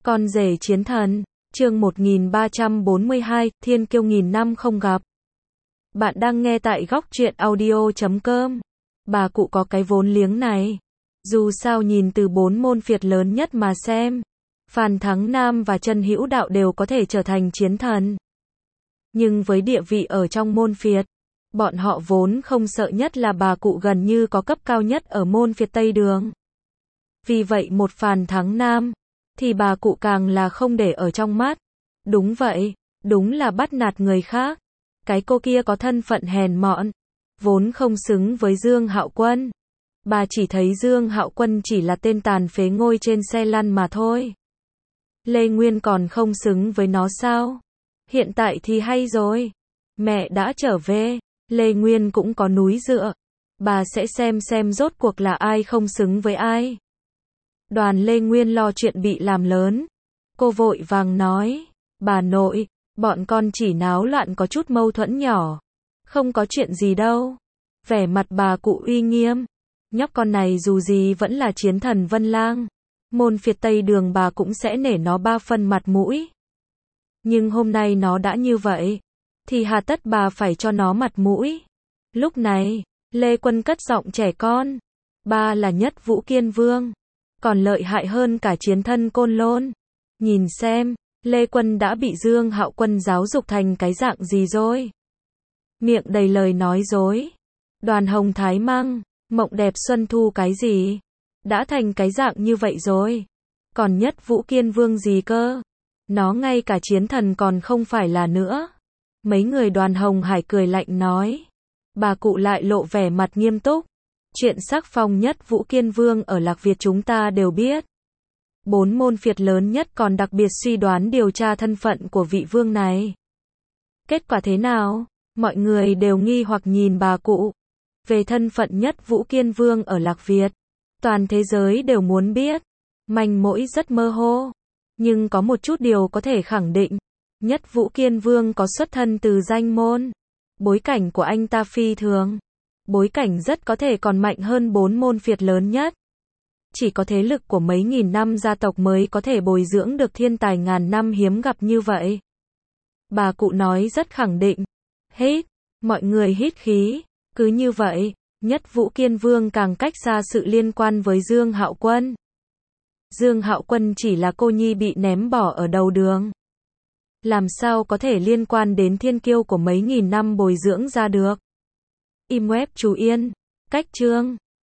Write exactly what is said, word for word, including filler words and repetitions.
Con rể chiến thần, chương một nghìn ba trăm bốn mươi hai, thiên kiêu nghìn năm không gặp. Bạn đang nghe tại góc truyện audio chấm com. Bà cụ có cái vốn liếng này. Dù sao nhìn từ bốn môn phiệt lớn nhất mà xem, Phan Thắng Nam và Trần Hữu Đạo đều có thể trở thành chiến thần. Nhưng với địa vị ở trong môn phiệt, bọn họ vốn không sợ, nhất là bà cụ gần như có cấp cao nhất ở môn phiệt Tây Đường. Vì vậy một Phan Thắng Nam, thì bà cụ càng là không để ở trong mắt. Đúng vậy, đúng là bắt nạt người khác. Cái cô kia có thân phận hèn mọn, vốn không xứng với Dương Hạo Quân. Bà chỉ thấy Dương Hạo Quân chỉ là tên tàn phế ngồi trên xe lăn mà thôi. Lê Nguyên còn không xứng với nó sao? Hiện tại thì hay rồi. Mẹ đã trở về, Lê Nguyên cũng có núi dựa. Bà sẽ xem xem rốt cuộc là ai không xứng với ai. Đoàn Lê Nguyên lo chuyện bị làm lớn. Cô vội vàng nói, bà nội, bọn con chỉ náo loạn có chút mâu thuẫn nhỏ. Không có chuyện gì đâu. Vẻ mặt bà cụ uy nghiêm. Nhóc con này dù gì vẫn là chiến thần Vân Lang. Môn phiệt Tây Đường bà cũng sẽ nể nó ba phân mặt mũi. Nhưng hôm nay nó đã như vậy, thì hà tất bà phải cho nó mặt mũi. Lúc này, Lê Quân cất giọng trẻ con. Ba là Nhất Vũ Kiên Vương, còn lợi hại hơn cả chiến thân Côn Lôn. Nhìn xem, Lê Quân đã bị Dương Hạo Quân giáo dục thành cái dạng gì rồi. Miệng đầy lời nói dối. Đoàn Hồng Thái Măng, Mộng Đẹp Xuân Thu cái gì? Đã thành cái dạng như vậy rồi. Còn Nhất Vũ Kiên Vương gì cơ? Nó ngay cả chiến thần còn không phải là nữa. Mấy người Đoàn Hồng Hải cười lạnh nói. Bà cụ lại lộ vẻ mặt nghiêm túc. Chuyện sắc phong Nhất Vũ Kiên Vương ở Lạc Việt chúng ta đều biết. Bốn môn phiệt lớn nhất còn đặc biệt suy đoán điều tra thân phận của vị vương này. Kết quả thế nào? Mọi người đều nghi hoặc nhìn bà cụ. Về thân phận Nhất Vũ Kiên Vương ở Lạc Việt, toàn thế giới đều muốn biết. Manh mối rất mơ hồ. Nhưng có một chút điều có thể khẳng định. Nhất Vũ Kiên Vương có xuất thân từ danh môn. Bối cảnh của anh ta phi thường. Bối cảnh rất có thể còn mạnh hơn bốn môn phiệt lớn nhất. Chỉ có thế lực của mấy nghìn năm gia tộc mới có thể bồi dưỡng được thiên tài ngàn năm hiếm gặp như vậy. Bà cụ nói rất khẳng định. Hít, mọi người hít khí. Cứ như vậy, Nhất Vũ Kiên Vương càng cách xa sự liên quan với Dương Hạo Quân. Dương Hạo Quân chỉ là cô nhi bị ném bỏ ở đầu đường. Làm sao có thể liên quan đến thiên kiêu của mấy nghìn năm bồi dưỡng ra được. Im web chú Yên, cách chương.